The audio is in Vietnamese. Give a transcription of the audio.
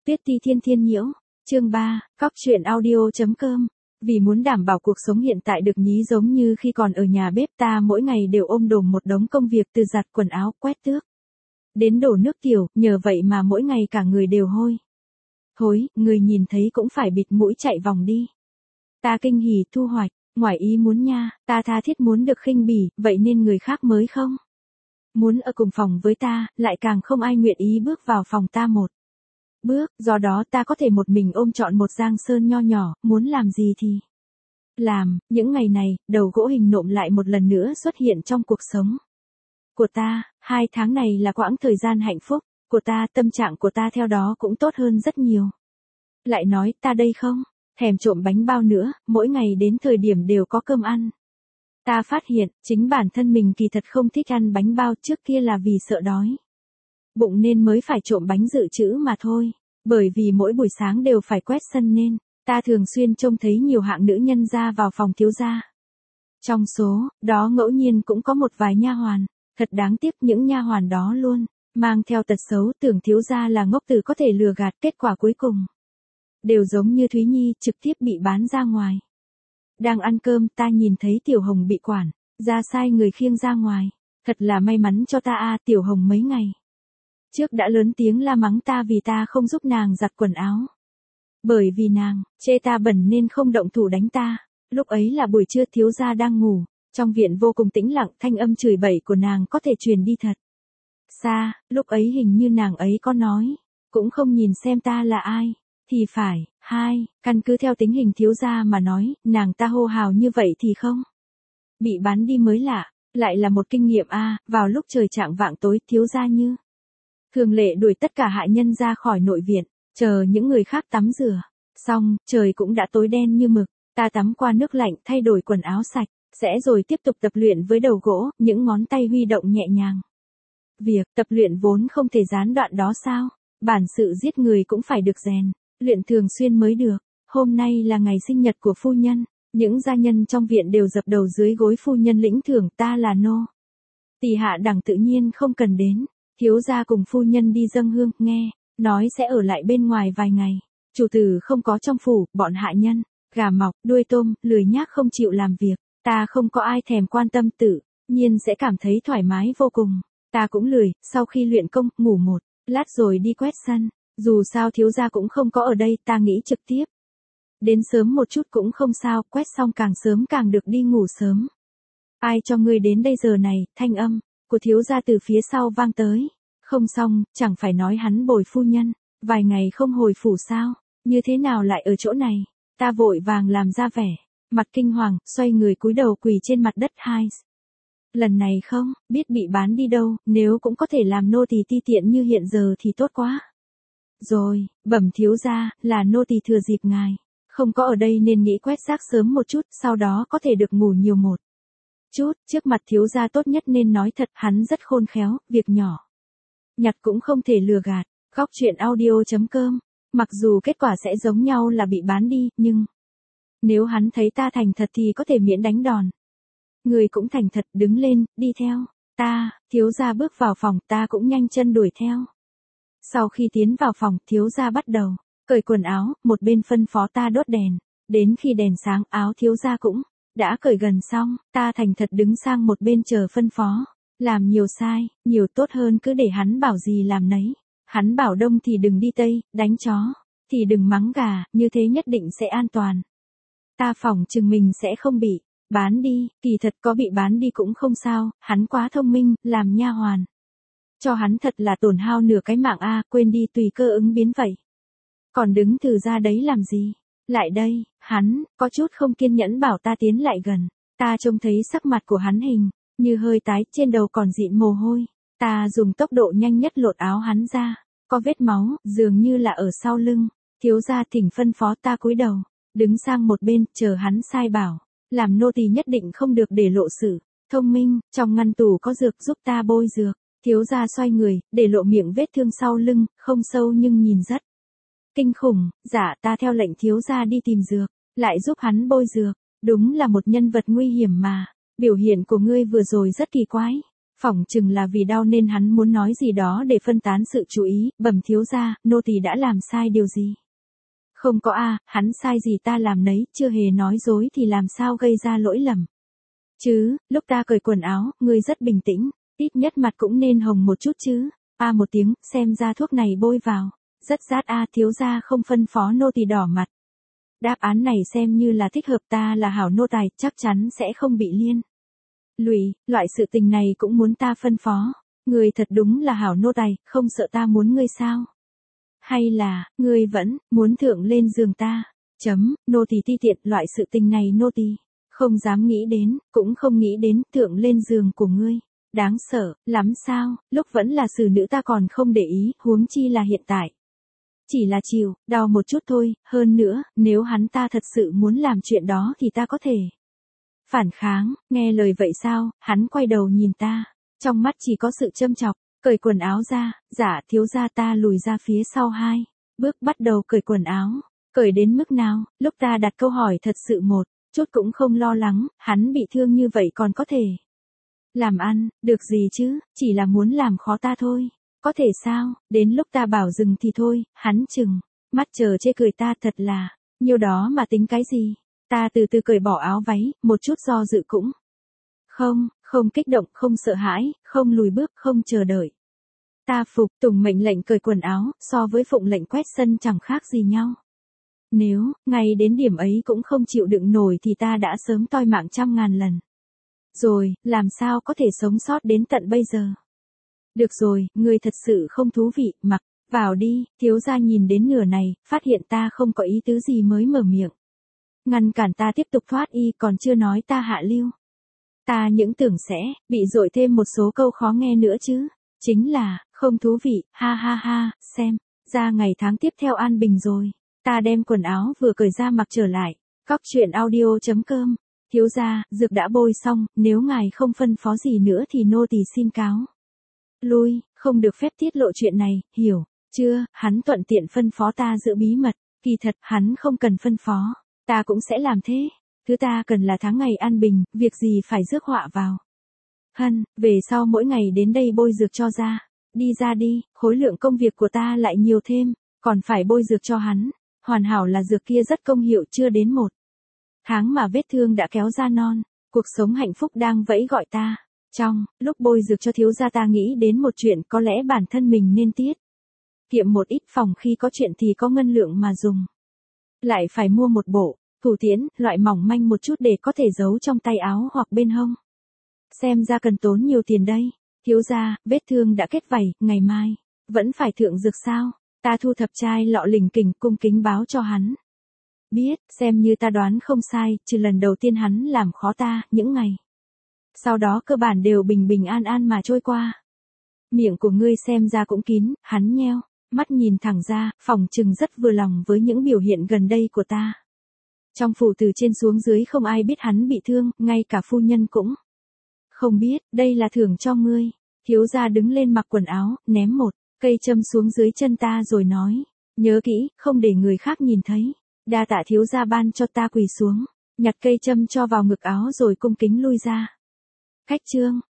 Tuyết Ti Thiên Thiên Nhiễu, chương 3, Cóc truyện audio.com. Vì muốn đảm bảo cuộc sống hiện tại được nhí giống như khi còn ở nhà bếp, ta mỗi ngày đều ôm đồm một đống công việc, từ giặt quần áo, quét tước đến đổ nước tiểu, nhờ vậy mà mỗi ngày cả người đều hôi. Hối, người nhìn thấy cũng phải bịt mũi chạy vòng đi. Ta kinh hỉ thu hoạch, ngoài ý muốn nha, ta tha thiết muốn được khinh bỉ, vậy nên người khác mới không muốn ở cùng phòng với ta, lại càng không ai nguyện ý bước vào phòng ta một bước, do đó ta có thể một mình ôm trọn một giang sơn nho nhỏ, muốn làm gì thì làm. Những ngày này, đầu gỗ hình nộm lại một lần nữa xuất hiện trong cuộc sống của ta. 2 tháng này là quãng thời gian hạnh phúc của ta, tâm trạng của ta theo đó cũng tốt hơn rất nhiều. Lại nói, ta đây không thèm trộm bánh bao nữa, mỗi ngày đến thời điểm đều có cơm ăn. Ta phát hiện, chính bản thân mình kỳ thật không thích ăn bánh bao, trước kia là vì sợ đói bụng nên mới phải trộm bánh dự trữ mà thôi. Bởi vì mỗi buổi sáng đều phải quét sân nên, ta thường xuyên trông thấy nhiều hạng nữ nhân ra vào phòng thiếu gia. Trong số đó ngẫu nhiên cũng có một vài nha hoàn, thật đáng tiếc những nha hoàn đó luôn mang theo tật xấu tưởng thiếu gia là ngốc tử có thể lừa gạt, kết quả cuối cùng đều giống như Thúy Nhi, trực tiếp bị bán ra ngoài. Đang ăn cơm, ta nhìn thấy Tiểu Hồng bị quản gia sai người khiêng ra ngoài. Thật là may mắn cho ta a, Tiểu Hồng mấy ngày trước đã lớn tiếng la mắng ta vì ta không giúp nàng giặt quần áo. Bởi vì nàng chê ta bẩn nên không động thủ đánh ta. Lúc ấy là buổi trưa, thiếu gia đang ngủ, trong viện vô cùng tĩnh lặng, thanh âm chửi bậy của nàng có thể truyền đi thật xa. Lúc ấy hình như nàng ấy có nói, cũng không nhìn xem ta là ai thì phải. Căn cứ theo tính hình thiếu gia mà nói, nàng ta hô hào như vậy thì không bị bán đi mới lạ. Lại là một kinh nghiệm a. Vào lúc trời chạng vạng tối, thiếu gia như thường lệ đuổi tất cả hạ nhân ra khỏi nội viện, chờ những người khác tắm rửa xong, trời cũng đã tối đen như mực. Ta tắm qua nước lạnh, thay đổi quần áo sạch sẽ rồi tiếp tục tập luyện với đầu gỗ, những ngón tay huy động nhẹ nhàng. Việc tập luyện vốn không thể gián đoạn đó sao? Bản sự giết người cũng phải được rèn luyện thường xuyên mới được. Hôm nay là ngày sinh nhật của phu nhân, những gia nhân trong viện đều dập đầu dưới gối phu nhân lĩnh thưởng. Ta là nô tỳ hạ đẳng tự nhiên không cần đến. Thiếu gia cùng phu nhân đi dâng hương, nghe nói sẽ ở lại bên ngoài vài ngày. Chủ tử không có trong phủ, bọn hạ nhân gà mọc, đuôi tôm, lười nhác không chịu làm việc. Ta không có ai thèm quan tâm, tự nhiên sẽ cảm thấy thoải mái vô cùng. Ta cũng lười, sau khi luyện công, ngủ một lát rồi đi quét sân. Dù sao thiếu gia cũng không có ở đây, ta nghĩ trực tiếp đến sớm một chút cũng không sao, quét xong càng sớm càng được đi ngủ sớm. Ai cho ngươi đến đây giờ này? Thanh âm của thiếu gia từ phía sau vang tới. Không xong, chẳng phải nói hắn bồi phu nhân vài ngày không hồi phủ sao? Như thế nào lại ở chỗ này? Ta vội vàng làm ra vẻ mặt kinh hoàng, xoay người cúi đầu quỳ trên mặt đất. Lần này không biết bị bán đi đâu, nếu cũng có thể làm nô tỳ ti tiện như hiện giờ thì tốt quá rồi. Bẩm thiếu gia, là nô tỳ thừa dịp ngài không có ở đây nên nghĩ quét rác sớm một chút, sau đó có thể được ngủ nhiều một chút. Trước mặt thiếu gia tốt nhất nên nói thật, hắn rất khôn khéo, việc nhỏ nhặt cũng không thể lừa gạt. Góc truyện audio.com. Mặc dù kết quả sẽ giống nhau là bị bán đi, nhưng nếu hắn thấy ta thành thật thì có thể miễn đánh đòn. Người cũng thành thật, đứng lên, đi theo ta. Thiếu gia bước vào phòng, ta cũng nhanh chân đuổi theo. Sau khi tiến vào phòng, thiếu gia bắt đầu cởi quần áo, một bên phân phó ta đốt đèn. Đến khi đèn sáng, áo thiếu gia cũng đã cởi gần xong, ta thành thật đứng sang một bên chờ phân phó. Làm nhiều sai, nhiều tốt hơn cứ để hắn bảo gì làm nấy. Hắn bảo đông thì đừng đi tây, đánh chó thì đừng mắng gà, như thế nhất định sẽ an toàn. Ta phỏng chừng mình sẽ không bị bán đi, kỳ thật có bị bán đi cũng không sao, hắn quá thông minh, làm nha hoàn cho hắn thật là tổn hao nửa cái mạng a. Quên đi, tùy cơ ứng biến vậy. Còn đứng thừ ra đấy làm gì? Lại đây. Hắn có chút không kiên nhẫn bảo ta tiến lại gần. Ta trông thấy sắc mặt của hắn hình như hơi tái, trên đầu còn dịn mồ hôi. Ta dùng tốc độ nhanh nhất lột áo hắn ra, có vết máu, dường như là ở sau lưng. Thiếu gia thỉnh phân phó. Ta cúi đầu đứng sang một bên, chờ hắn sai bảo. Làm nô tỳ nhất định không được để lộ sự thông minh, trong ngăn tủ có dược, giúp ta bôi dược. Thiếu gia xoay người, để lộ miệng vết thương sau lưng, không sâu nhưng nhìn rất kinh khủng. Dạ, ta theo lệnh thiếu gia đi tìm dược, lại giúp hắn bôi dược. Đúng là một nhân vật nguy hiểm mà. Biểu hiện của ngươi vừa rồi rất kỳ quái. Phỏng chừng là vì đau nên hắn muốn nói gì đó để phân tán sự chú ý, bẩm thiếu gia, nô tỳ đã làm sai điều gì? Không có hắn sai gì ta làm nấy, chưa hề nói dối thì làm sao gây ra lỗi lầm. Chứ, lúc ta cởi quần áo, ngươi rất bình tĩnh, ít nhất mặt cũng nên hồng một chút chứ. Một tiếng, xem ra thuốc này bôi vào. Rất rát thiếu gia không phân phó nô tỳ đỏ mặt. Đáp án này xem như là thích hợp, ta là hảo nô tài, chắc chắn sẽ không bị liên lụy, loại sự tình này cũng muốn ta phân phó. Ngươi thật đúng là hảo nô tài, không sợ ta muốn ngươi sao? Hay là, ngươi vẫn muốn thượng lên giường ta? Nô tỳ ti tiện, loại sự tình này nô tỳ không dám nghĩ đến, cũng không nghĩ đến thượng lên giường của ngươi. Đáng sợ lắm sao? Lúc vẫn là xử nữ ta còn không để ý, huống chi là hiện tại. Chỉ là chịu đau một chút thôi, hơn nữa, nếu hắn ta thật sự muốn làm chuyện đó thì ta có thể phản kháng. Nghe lời vậy sao? Hắn quay đầu nhìn ta, trong mắt chỉ có sự châm chọc. Cởi quần áo ra, dạ thiếu gia. Ta lùi ra phía sau 2 bước bắt đầu cởi quần áo. Cởi đến mức nào? Lúc ta đặt câu hỏi thật sự một chút cũng không lo lắng, hắn bị thương như vậy còn có thể làm ăn, được gì chứ, chỉ là muốn làm khó ta thôi. Có thể sao? Đến lúc ta bảo dừng thì thôi, hắn chừng mắt chờ chê cười ta, thật là nhiêu đó mà tính cái gì. Ta từ từ cởi bỏ áo váy, một chút do dự cũng không kích động, không sợ hãi, không lùi bước, không chờ đợi. Ta phục tùng mệnh lệnh cởi quần áo, so với phụng lệnh quét sân chẳng khác gì nhau. Nếu ngay đến điểm ấy cũng không chịu đựng nổi thì ta đã sớm toi mạng 100.000 lần. Rồi, làm sao có thể sống sót đến tận bây giờ? Được rồi, ngươi thật sự không thú vị, mặc vào đi. Thiếu gia nhìn đến nửa này, phát hiện ta không có ý tứ gì mới mở miệng. Ngăn cản ta tiếp tục thoát y, còn chưa nói ta hạ lưu. Ta những tưởng sẽ bị dội thêm một số câu khó nghe nữa chứ. Chính là, không thú vị, ha ha ha, xem ra ngày tháng tiếp theo an bình rồi. Ta đem quần áo vừa cởi ra mặc trở lại. Cóc truyện audio.com. Thiếu gia, dược đã bôi xong, nếu ngài không phân phó gì nữa thì nô tỳ xin cáo lui, không được phép tiết lộ chuyện này, hiểu chưa? Hắn thuận tiện phân phó ta giữ bí mật, kỳ thật hắn không cần phân phó, ta cũng sẽ làm thế. Thứ ta cần là tháng ngày an bình, việc gì phải rước họa vào. Về sau mỗi ngày đến đây bôi dược cho ra. Đi ra đi, khối lượng công việc của ta lại nhiều thêm, còn phải bôi dược cho hắn. Hoàn hảo là dược kia rất công hiệu, chưa đến 1 tháng mà vết thương đã kéo ra non. Cuộc sống hạnh phúc đang vẫy gọi ta. Trong lúc bôi dược cho thiếu gia ta nghĩ đến một chuyện, có lẽ bản thân mình nên tiết kiệm một ít, phòng khi có chuyện thì có ngân lượng mà dùng. Lại phải mua một bộ thủ tiễn, loại mỏng manh một chút để có thể giấu trong tay áo hoặc bên hông. Xem ra cần tốn nhiều tiền đây. Thiếu gia, vết thương đã kết vảy, ngày mai vẫn phải thượng dược sao? Ta thu thập chai lọ lỉnh kỉnh, cung kính báo cho hắn biết, xem như ta đoán không sai, trừ lần đầu tiên hắn làm khó ta, những ngày sau đó cơ bản đều bình bình an an mà trôi qua. Miệng của ngươi xem ra cũng kín. Hắn nheo mắt nhìn thẳng ra, phỏng chừng rất vừa lòng với những biểu hiện gần đây của ta. Trong phủ từ trên xuống dưới không ai biết hắn bị thương, ngay cả phu nhân cũng không biết. Đây là thưởng cho ngươi. Thiếu gia đứng lên mặc quần áo, ném một cây châm xuống dưới chân ta rồi nói, nhớ kỹ, không để người khác nhìn thấy. Đa tạ thiếu gia ban cho. Ta quỳ xuống, nhặt cây châm cho vào ngực áo rồi cung kính lui ra khách trương.